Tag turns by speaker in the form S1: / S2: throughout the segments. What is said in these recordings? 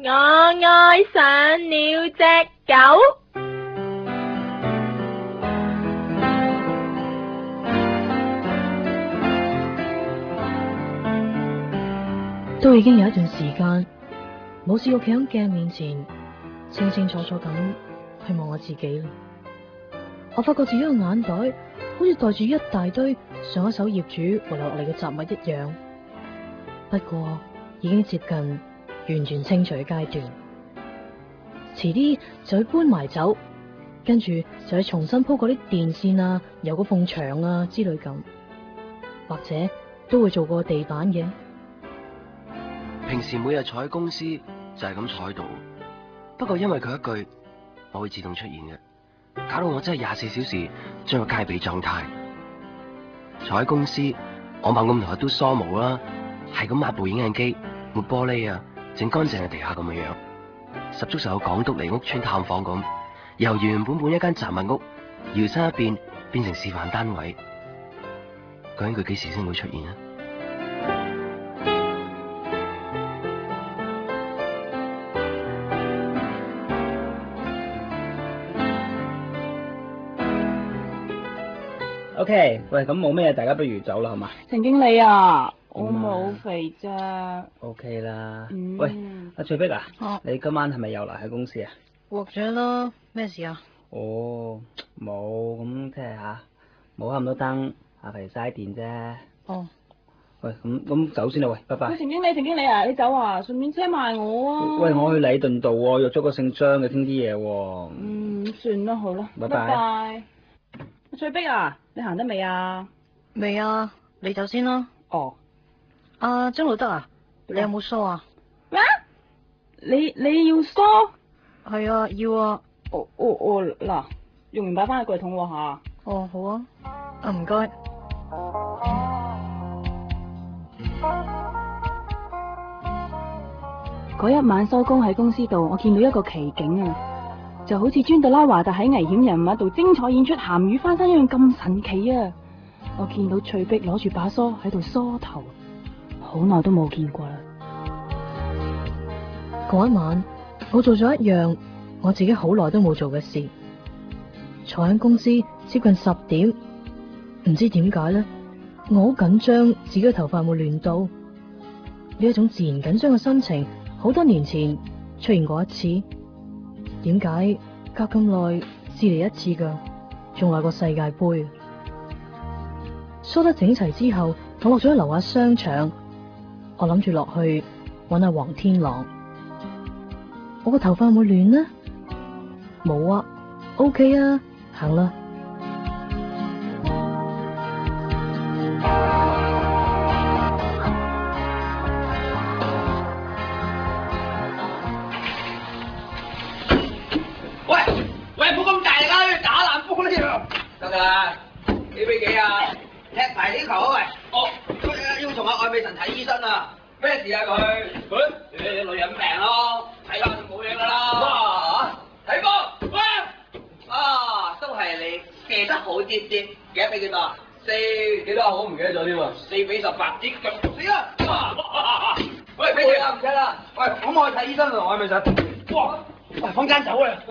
S1: 我愛上了隻狗。
S2: 都已經有一段時間冇試過企喺鏡面前，清清楚楚咁去望我自己啦。我發覺自己個眼袋好似袋住一大堆上一手業主遺留落嚟嘅雜物一樣，不過已經接近完全清除嘅階段。遲啲就會搬埋走，跟住就會重新鋪嗰啲電線啊、有嗰埲牆啊之類咁，或者都會做過地板嘅。
S3: 平時每日坐喺公司就係咁坐喺度，不過因為佢一句，我會自動出現嘅，搞到我真係24小時進入戒備狀態。坐喺公司，我猛咁同阿嘟梳毛啦，係咁抹部影印機、抹玻璃啊，整乾淨嘅地下咁嘅樣，十足受港督嚟屋村探訪咁，由原原本本一間雜物屋，搖身一變成示範單位。究竟佢幾時先會出現啊？
S4: OK， 喂，咁冇咩，大家不如走啦，好嘛？
S5: 陳經理啊，我冇肥啫。
S4: OK 啦。喂，阿翠碧啊，你今晚係咪又留喺公司啊？
S2: 獲咗咯，咩事啊？
S4: 哦，冇，咁即係吓，冇咁多燈，下肥嘥電啫。
S2: 哦。
S4: 喂，咁走先啦，喂，拜拜。
S5: 喂，陳經理啊，你走啊，順便車埋我啊。
S4: 喂，我去禮頓道喎，約咗個姓張嘅傾啲嘢喎。
S5: 算啦，好啦，
S4: 拜拜。
S5: 翠碧啊，你行得未啊？
S2: 未啊，你走先啦。
S5: 哦。
S2: 阿張路德啊，你有冇梳啊？
S5: 咩？你要梳？
S2: 係啊，要啊。
S5: 嗱，用完擺翻喺櫃桶喎吓。
S2: 哦，好啊。唔該。
S5: 嗰一晚收工喺公司度，我見到一個奇景啊，就好似尊特拉華特喺危險人物度精彩演出鹹魚翻身一樣咁神奇啊！我見到翠碧攞住把梳喺度梳頭，好耐都冇見過啦。
S2: 嗰一晚，我做咗一樣我自己好耐都冇做嘅事，坐喺公司接近10點，唔知點解呢，我好緊張自己嘅頭髮有冇亂到。呢一種自然緊張嘅心情，好多年前出現過一次。點解隔咁耐先嚟一次噶？仲來過世界盃。梳得整齊之後，我落咗去樓下商場，我諗住落去搵下黃天朗。我個頭髮有冇亂呢？冇啊 ，OK 啊，行啦。
S6: 喂，冇咁大力啦，打爛玻璃啊！得噶啦，幾比幾啊？踢埋呢球啊喂！哦，要同阿愛美神睇醫生啊！咩事啊佢？女人病咯，睇下就冇嘢噶啦。哇！睇波，喂！都係你射得好啲啲，幾多比幾多啊？4幾多啊？我唔記得咗添喎。4比18，啲腳死啦！喂，俾佢啦，唔使啦。喂，咁我去睇醫生同愛美神。哇！喂，坊間走啊！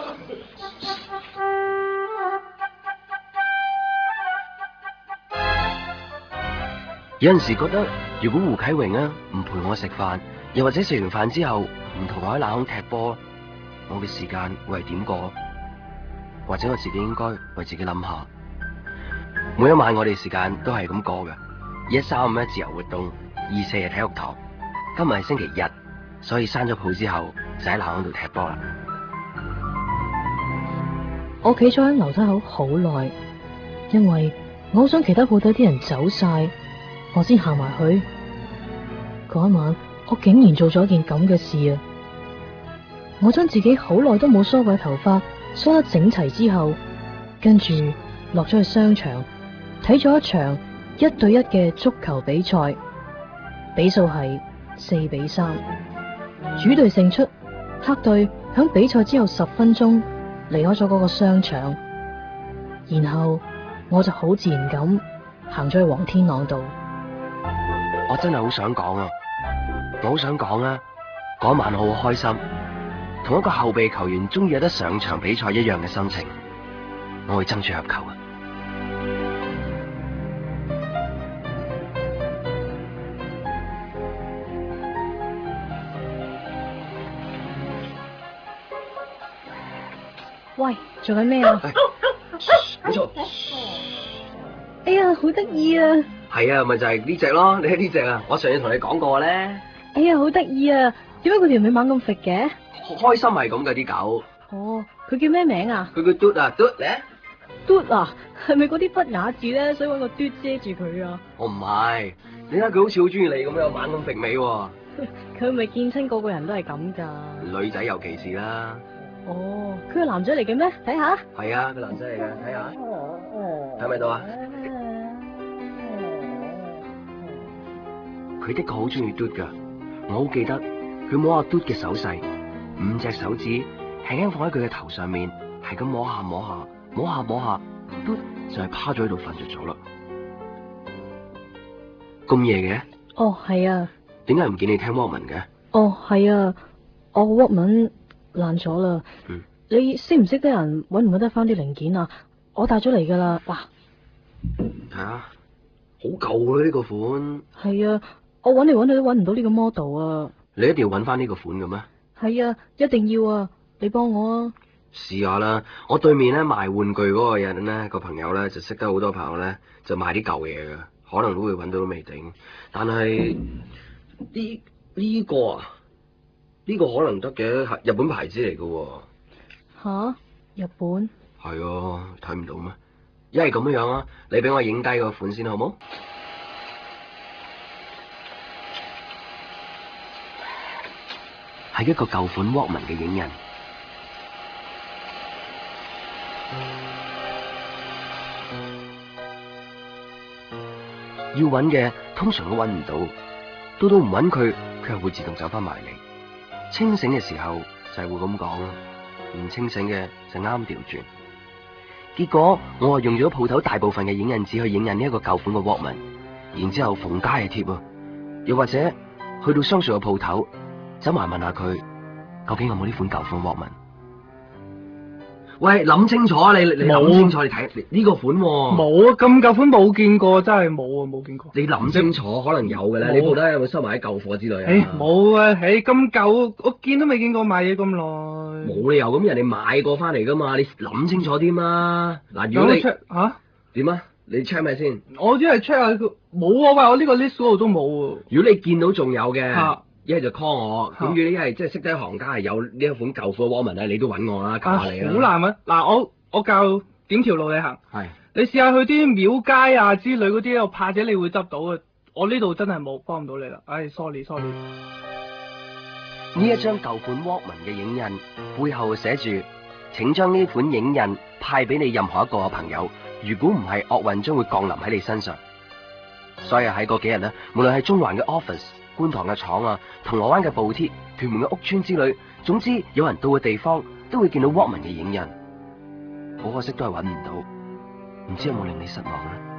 S3: 有陣時覺得，如果胡啟榮唔陪我食飯，又或者食完飯之後唔同我喺冷空踢波，我嘅時間會係點過？或者我自己應該為自己諗下。每一晚我哋時間都係咁過嘅，1、3、5自由活動，2、4係體育堂。今日係星期日，所以閂咗鋪之後就喺冷空度踢波啦。
S2: 我企咗喺樓梯口好耐，因為我好想其他鋪頭啲人走晒，我先行埋去。嗰一晚，我竟然做咗一件咁嘅事啊！我將自己好耐都冇梳過嘅頭髮梳得整齊之後，跟住落咗去商場睇咗一場1對1嘅足球比賽，比數係4比3，主隊勝出，客隊響比賽之後10分鐘離開咗嗰個商場，然後我就好自然咁行咗去黃天朗度。
S3: 我真係好想講啊，我好想講啊， 嗰晚我好開心，同一個後備球員終於有得上場比賽一樣嘅心情，我會爭取入球啊！
S2: 喂，做緊咩啊？
S3: 冇錯。
S2: 哎呀，好得意啊！
S3: 係啊，咪就係呢隻咯，你睇呢隻啊，我上次同你講過咧。
S2: 哎呀，好得意啊！點解佢條尾猛咁揈嘅？
S3: 開心係咁噶啲狗。
S2: 哦，佢叫咩名啊？
S3: 佢叫嘟啊，嘟咧。
S2: 嘟啊，係咪嗰啲不雅字咧？所以搵個嘟遮住佢啊？
S3: 我唔係，你睇佢好似好中意你咁樣猛咁揈尾喎。
S2: 佢咪見親個個人都係咁噶？
S3: 女仔尤其是啦。
S2: 哦，佢係男仔嚟嘅咩？睇下。
S3: 係啊，佢男仔嚟嘅，睇下。睇咪到啊？佢的確好中意嘟噶，我好記得佢摸下嘟嘅手勢，5隻手指輕輕放喺佢嘅頭上面，係咁摸下摸下，摸下摸下，嘟就係趴咗喺度瞓着咗啦。咁夜嘅？
S2: 哦，係啊。
S3: 點解唔見你聽 Walkman 嘅？
S2: 哦，係啊，我個 Walkman爛咗啦。你識唔識得人搵唔搵得翻啲零件啊？我帶咗嚟噶啦，嗱。
S3: 睇下，好舊啦呢個款。
S2: 係啊。我搵嚟搵去都搵唔到呢個 model 啊！
S3: 你一定要搵翻呢個款嘅咩？
S2: 係啊，一定要啊！你幫我啊！
S3: 試下啦，我對面咧賣玩具嗰個人咧個朋友咧就識得好多朋友咧就賣啲舊嘢嘅，可能都會搵到都未定。但係呢個啊，呢個可能得嘅，係日本牌子嚟嘅。
S2: 吓？日本？
S3: 係啊，睇唔到咩？一係咁樣啊，你俾我影低個款先好冇？係一個舊款 Walkman 嘅影印，要揾嘅通常都揾唔到，到唔揾佢，佢又會自動走翻埋嚟。清醒嘅時候就係會咁講，唔清醒嘅就啱調轉。結果我係用咗鋪頭大部分嘅影印紙去影印呢一個舊款嘅 Walkman，然之後逢街係貼啊，又或者去到相熟嘅鋪頭。走埋問下佢，究竟有冇呢款舊款 Walkman？喂，諗清楚啊！你諗清楚，你睇呢個款喎。
S7: 冇啊，咁舊款冇見過，真係冇啊，冇見過。
S3: 你諗清楚，可能有嘅咧。你鋪頭有冇收埋啲舊貨之類啊？
S7: 冇啊，咁舊，我見都未見過買嘢咁耐。
S3: 冇理由咁，人哋買過翻嚟噶嘛？你諗清楚啲嘛？嗱，如果你點啊？你 check 咩先？
S7: 我只係 check 下佢冇啊，喂，我呢個 list 嗰度都冇喎。
S3: 如果你見到仲有嘅。一係就 call 我，咁如果一係即係識得行家係有呢一款舊款 Walkman 咧，你都揾我啦，求下你啦。
S7: 好難揾，嗱我教點條路你行。
S3: 係。
S7: 你試下去啲廟街啊之類嗰啲，我怕者你會執到啊！我呢度真係冇幫唔到你啦，唉 ，sorry。呢
S3: 一張舊款 Walkman 嘅影印背後寫住：請將呢款影印派俾你任何一個朋友，如果唔係惡運將會降臨喺你身上。所以喺嗰幾日咧，無論係中環嘅 office、觀塘嘅廠啊、銅鑼灣嘅布貼、屯門嘅屋村之類，總之有人到嘅地方都會見到 Walkman 嘅影印。好可惜都係揾唔到，唔知有冇令你失望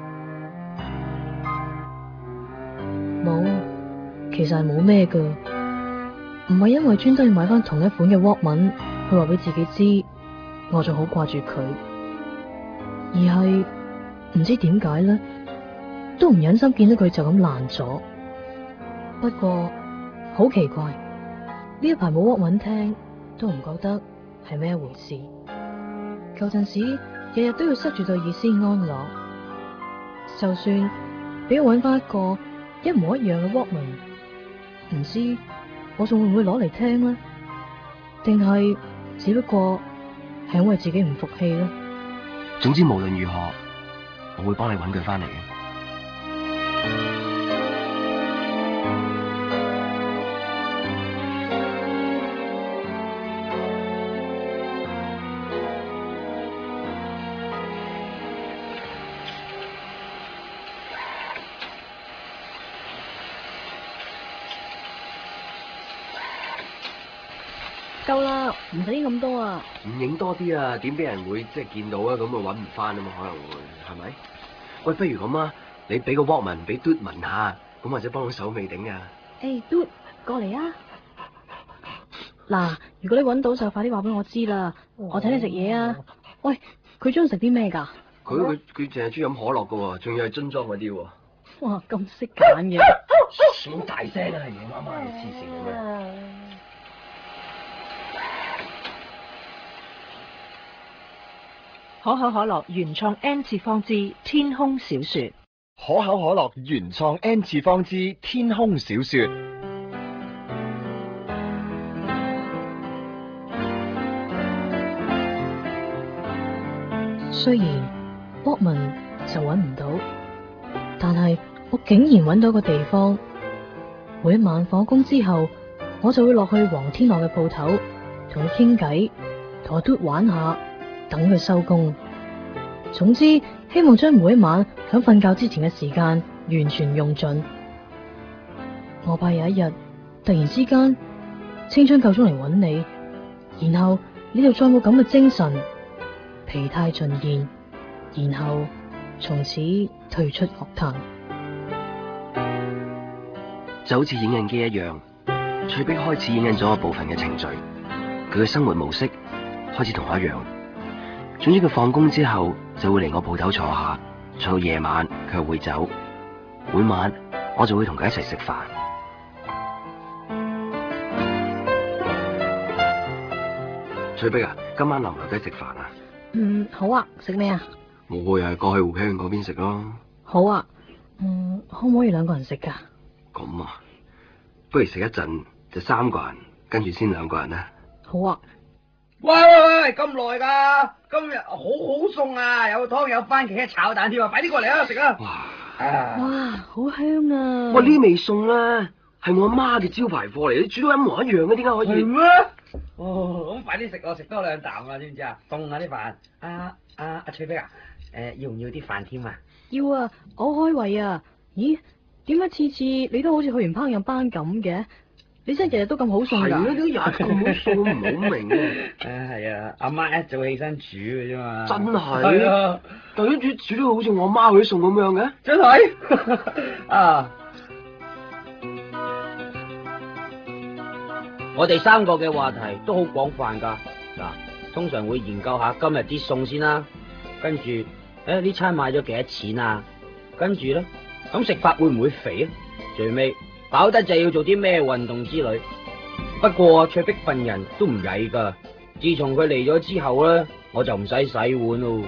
S3: 咧？
S2: 冇，其實係冇咩噶，唔係因為專登要買翻同一款嘅 Walkman，去話俾自己知我仲好掛住佢，而係唔知點解咧，都唔忍心見到佢就咁爛咗。不過好奇怪，呢一排冇 Walkman聽，都唔覺得係咩一回事。舊陣時日日都要塞住對耳先安樂，就算俾我搵翻一個一模一樣嘅 Walkman，唔知我仲會唔會攞嚟聽呢？定係只不過係因為自己唔服氣呢？
S3: 總之無論如何，我會幫你搵佢翻嚟嘅。
S2: 夠啦，唔使影咁多啊！
S3: 唔影多啲啊，點俾人會即係見到啊？咁啊搵唔翻啊嘛，可能會係咪？喂，不如咁啊，你俾個 Walkman 俾嘟聞下，咁或者幫到手未頂啊？
S2: 誒，嘟過嚟啊！ 嗱，如果你揾到就快啲話俾我知啦，我請你食嘢啊。喂，佢中意食啲咩㗎？
S3: 佢淨係中意飲可樂噶喎，仲要係樽裝嗰啲喎。
S2: 哇，咁識揀嘅。
S3: 好大聲啊！夜媽媽你黐線嘅咩？
S8: 可口可樂原創 N 次方之天空小說。
S9: 可口可樂原創 N 次方之天空小說。
S2: 雖然 Walkman 就揾唔到，但係我竟然揾到個地方。每一晚放工之後，我就會落去黃天樂嘅鋪頭，同佢傾偈，同阿嘟玩下，等佢收工。總之，希望將每一晚響瞓覺之前嘅時間完全用盡。我怕有一日突然之間青春夠鐘嚟揾你，然後你就再冇咁嘅精神，疲態盡現，然後從此退出樂壇。
S3: 就好似影印機一樣，翠碧開始影印咗我部分嘅程序，佢嘅生活模式開始同我一樣。總之佢放工之後就會嚟我鋪頭坐下，坐到夜晚佢又會走。每晚我就會同佢一齊食飯。翠碧啊，今晚留唔留低食飯啊？
S2: 好啊，食咩啊？
S3: 我又係過去湖溪嗰邊食咯。
S2: 好啊，可唔可以兩個人食噶？
S3: 咁啊，不如食一陣就3個人，跟住先2個人啦。
S2: 好啊。
S6: 喂，咁耐噶，今日好好餸啊，有湯有番茄炒蛋添啊，快啲過嚟啊，食啊！
S2: 哇，好香啊！
S3: 喂，呢味餸咧係我阿媽嘅招牌貨嚟，你煮到一模一樣嘅，點解可以？
S6: 係咩？哦，咁快啲食咯，食多2啖啊，知唔知啊？凍啊啲飯。阿翠碧啊，要唔要啲飯添啊？
S2: 要啊，我開胃啊。咦，點解次次你都好似去完烹飪班咁嘅？你真係日日都咁好餸㗎？
S3: 係啊，你日日咁好餸，唔好明啊！
S6: 係啊，阿媽一早起身煮嘅啫嘛。
S3: 真係啊！但係煮到好似我媽嗰啲餸咁樣嘅。
S6: 真係啊！我哋3個嘅話題都好廣泛㗎。嗱，通常會研究下今日啲餸先啦，跟住呢餐買咗幾多錢啊？跟住咧，咁食法會唔會肥啊？最尾飽得就要做啲咩運動之類。不過翠碧份人都唔曳噶，自從佢嚟咗之後咧，我就唔使洗碗咯。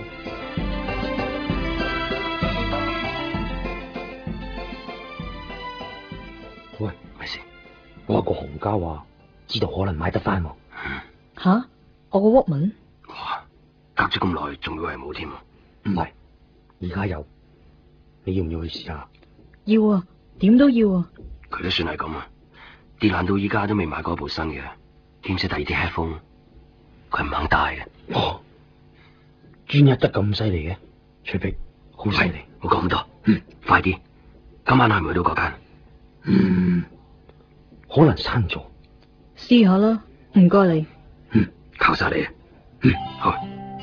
S6: 喂，咪事？我個行家話知道可能買得翻喎。
S2: 吓？我個 Walkman？
S3: 哇，隔咗咁耐，仲以為冇添啊？
S6: 唔係，而家有。你要唔要去試下？
S2: 要啊，點都要啊。
S3: 佢都算係咁啊，跌爛到依家都未買過一部新嘅，兼且第二啲 headphone 佢唔肯戴嘅。
S6: 哦，專一得咁犀利嘅，翠碧好犀利。
S3: 冇講咁多，快啲，今晚去唔去到嗰間？
S6: 可能閂咗。
S2: 試下啦，唔該你。
S3: 靠晒你啊！好。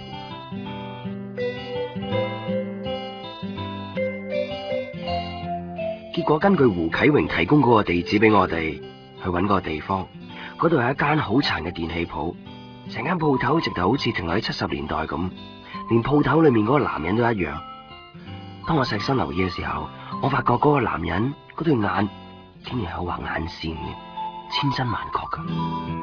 S3: 結果根據胡啟榮提供嗰個地址俾我哋去揾嗰個地方，嗰度係一間好殘嘅電器鋪，成間鋪頭直頭好似停留喺70年代咁，連鋪頭裏面嗰個男人都一樣。當我細心留意嘅時候，我發覺嗰個男人嗰對眼竟然係有畫眼線嘅，千真萬確噶。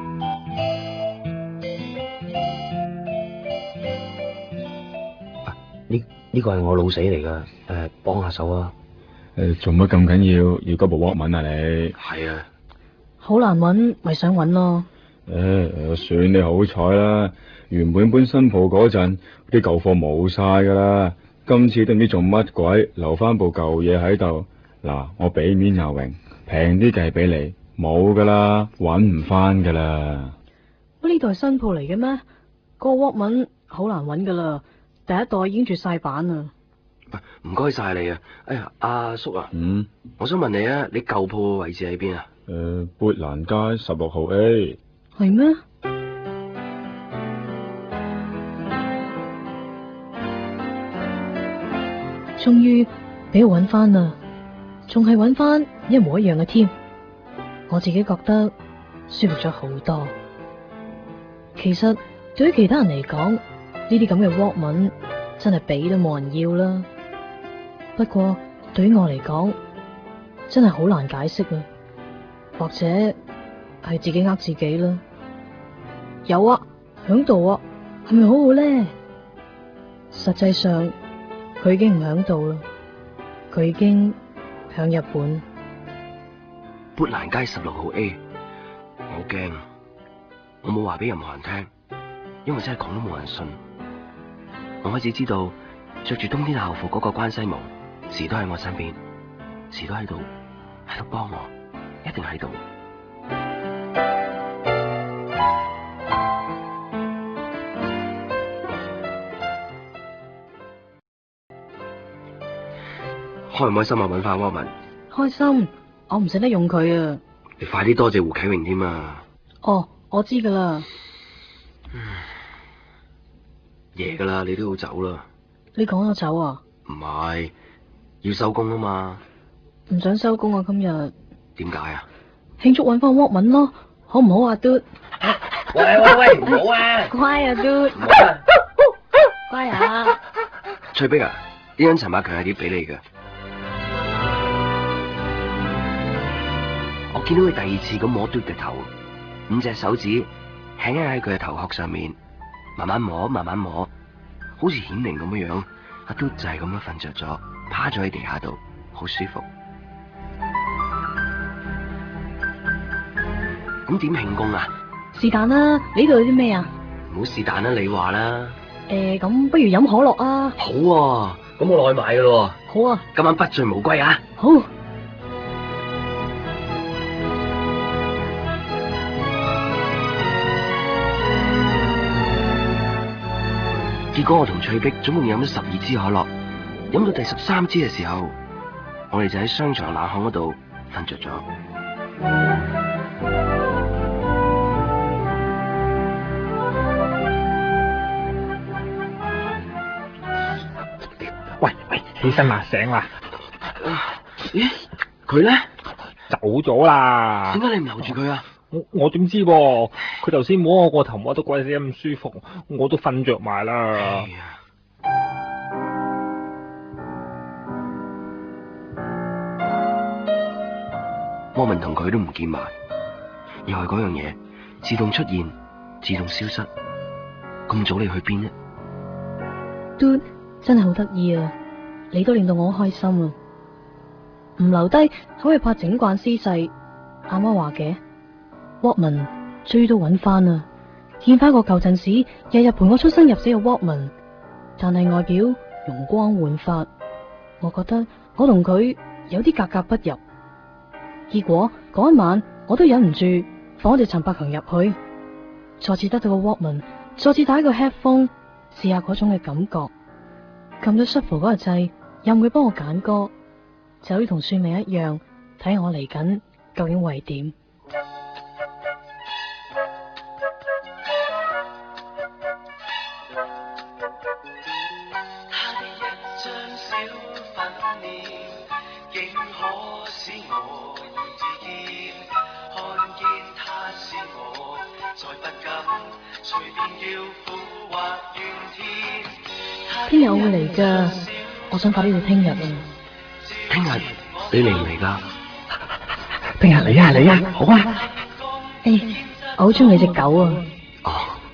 S6: 呢個係我老死嚟噶，幫下手啊！
S9: 做乜咁緊要嗰部 Walkman 啊你？
S3: 係啊，
S2: 好難揾，咪想揾咯。
S9: 算你好彩啦，原本搬新鋪嗰陣啲舊貨冇晒噶啦，今次都唔知做乜鬼，留翻部舊嘢喺度。嗱，我俾面又榮，平啲計俾你，冇噶啦，揾唔翻噶啦。
S2: 呢度係新鋪嚟嘅咩？個 Walkman好難揾噶啦，第一代已經絕晒版啦。
S3: 唔該晒你啊！哎呀，阿叔啊，我想問你啊，你舊鋪嘅位置喺邊啊？
S9: 砵蘭街16號 A。
S2: 係咩？終於俾我揾翻啦，仲係揾翻一模一樣嘅添。我自己覺得舒服咗好多。 其實對於其他人嚟講，呢啲咁嘅 Walkman 真係俾都冇人要啦。不過對於我嚟講，真係好難解釋啊。或者係自己呃自己啦。有啊，響度啊，係咪好好咧？實際上佢已經唔響度啦，佢已經響日本。
S3: 砵蘭街16號 A， 我好驚，我冇話俾任何人聽，因為真係講都冇人信。我開始知道着住冬天校服嗰個關西模，時都喺我身邊，時都喺度幫我，一定喺度。開唔開心啊？搵翻 Walkman。
S2: 開心，我唔捨得用佢啊。
S3: 你快啲多謝胡啟榮添啊。
S2: 哦，我知噶啦。
S3: 夜噶啦，你都要走啦。
S2: 你趕我走啊？
S3: 唔係，要收工啊嘛。
S2: 唔想收工啊，今日。
S3: 點解啊？
S2: 慶祝搵翻 Walkman 咯，好唔好啊，嘟？
S6: 喂，唔好啊！
S2: 乖啊，嘟。
S6: 唔好啊！
S2: 乖啊！
S3: 翠碧啊，呢張陳百強係碟俾你嘅。我見到佢第二次咁摸嘟嘅頭，5隻手指輕輕喺佢嘅頭殼上面，慢慢摸，慢慢摸，好似顯靈咁樣樣。阿嘟就係咁樣瞓着咗，趴咗喺地下度，好舒服。咁點慶功啊？
S2: 是但啦，你度有啲咩啊？
S3: 唔好是但啦，你話啦。
S2: 咁不如飲可樂啊。
S3: 好啊，咁我落去買噶咯。
S2: 好啊，
S3: 今晚不醉無歸啊。
S2: 好。
S3: 結果我同翠碧總共飲咗12支可樂，飲到第13支嘅時候，我哋就喺商場冷巷嗰度瞓着咗。
S10: 喂，起身啦，醒啦。
S3: 咦，佢咧？
S10: 走咗啦。
S3: 點解你唔留住佢啊？
S10: 我點知噃？佢頭先摸我個頭摸到鬼死咁舒服，我都瞓着埋啦。
S3: 莫文同佢都唔見埋，又係嗰樣嘢，自動出現，自動消失。咁早你去邊呢？
S2: 嘟，真係好得意啊！你都令到我好開心啊！唔留低，可以怕整慣姿勢。阿媽話嘅。Walkman 終於都揾翻啦，見翻個舊陣時日日陪我出生入死嘅 Walkman，但係外表容光煥發，我覺得我同佢有啲格格不入。結果嗰一晚我都忍唔住放隻陳百強入去，再次得到個 Walkman， 再次打一個 headphone， 試下嗰種嘅感覺，撳咗 shuffle 嗰個掣，任佢幫我揀歌，就好似同算命一樣，睇下我嚟緊究竟會係點。聽日我會嚟噶，我想快啲到聽日啊！
S3: 聽日你嚟唔嚟噶？
S10: 聽日嚟啊嚟啊，好啊！
S2: 我好中意你隻狗啊！
S3: 哦。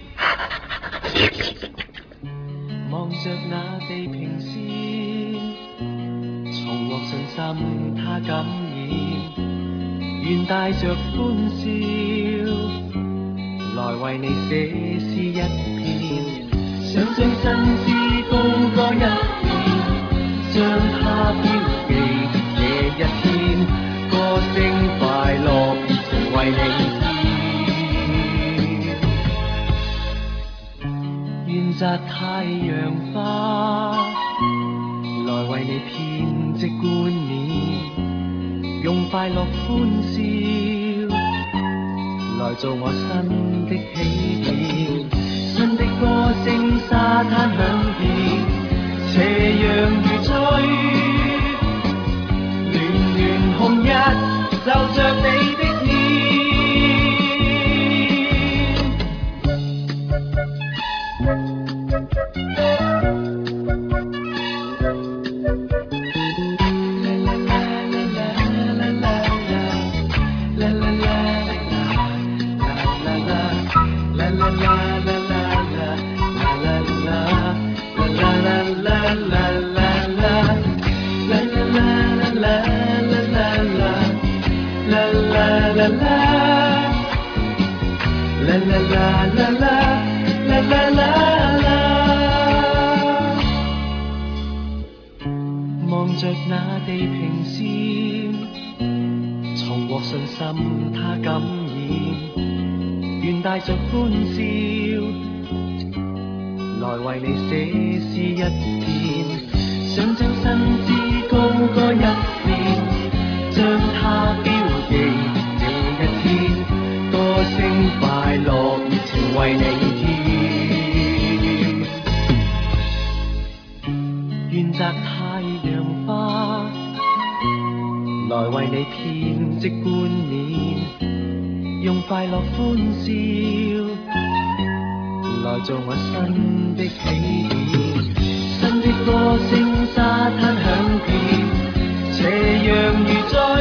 S11: 望着那地平線，重獲信心他感染，願帶着歡笑來為你寫詩一篇，想將真知高歌一遍，將它標記這一天，歌聲快樂熱情為你獻，願摘太陽花來為你編織冠冕，用快樂歡笑來做我新的起點，新的歌聲沙灘響遍，斜陽如醉，暖暖紅日就着你的臉， 望着那地平線，重獲信心它感染，願帶着歡笑，來為你寫詩一篇，想將新詩高歌一遍，將它標記這一天，歌聲快樂熱情為你添，願摘太陽花，來為你編織冠冕，用快樂歡笑，來做我新的起點，新的歌聲沙灘響遍，斜陽如在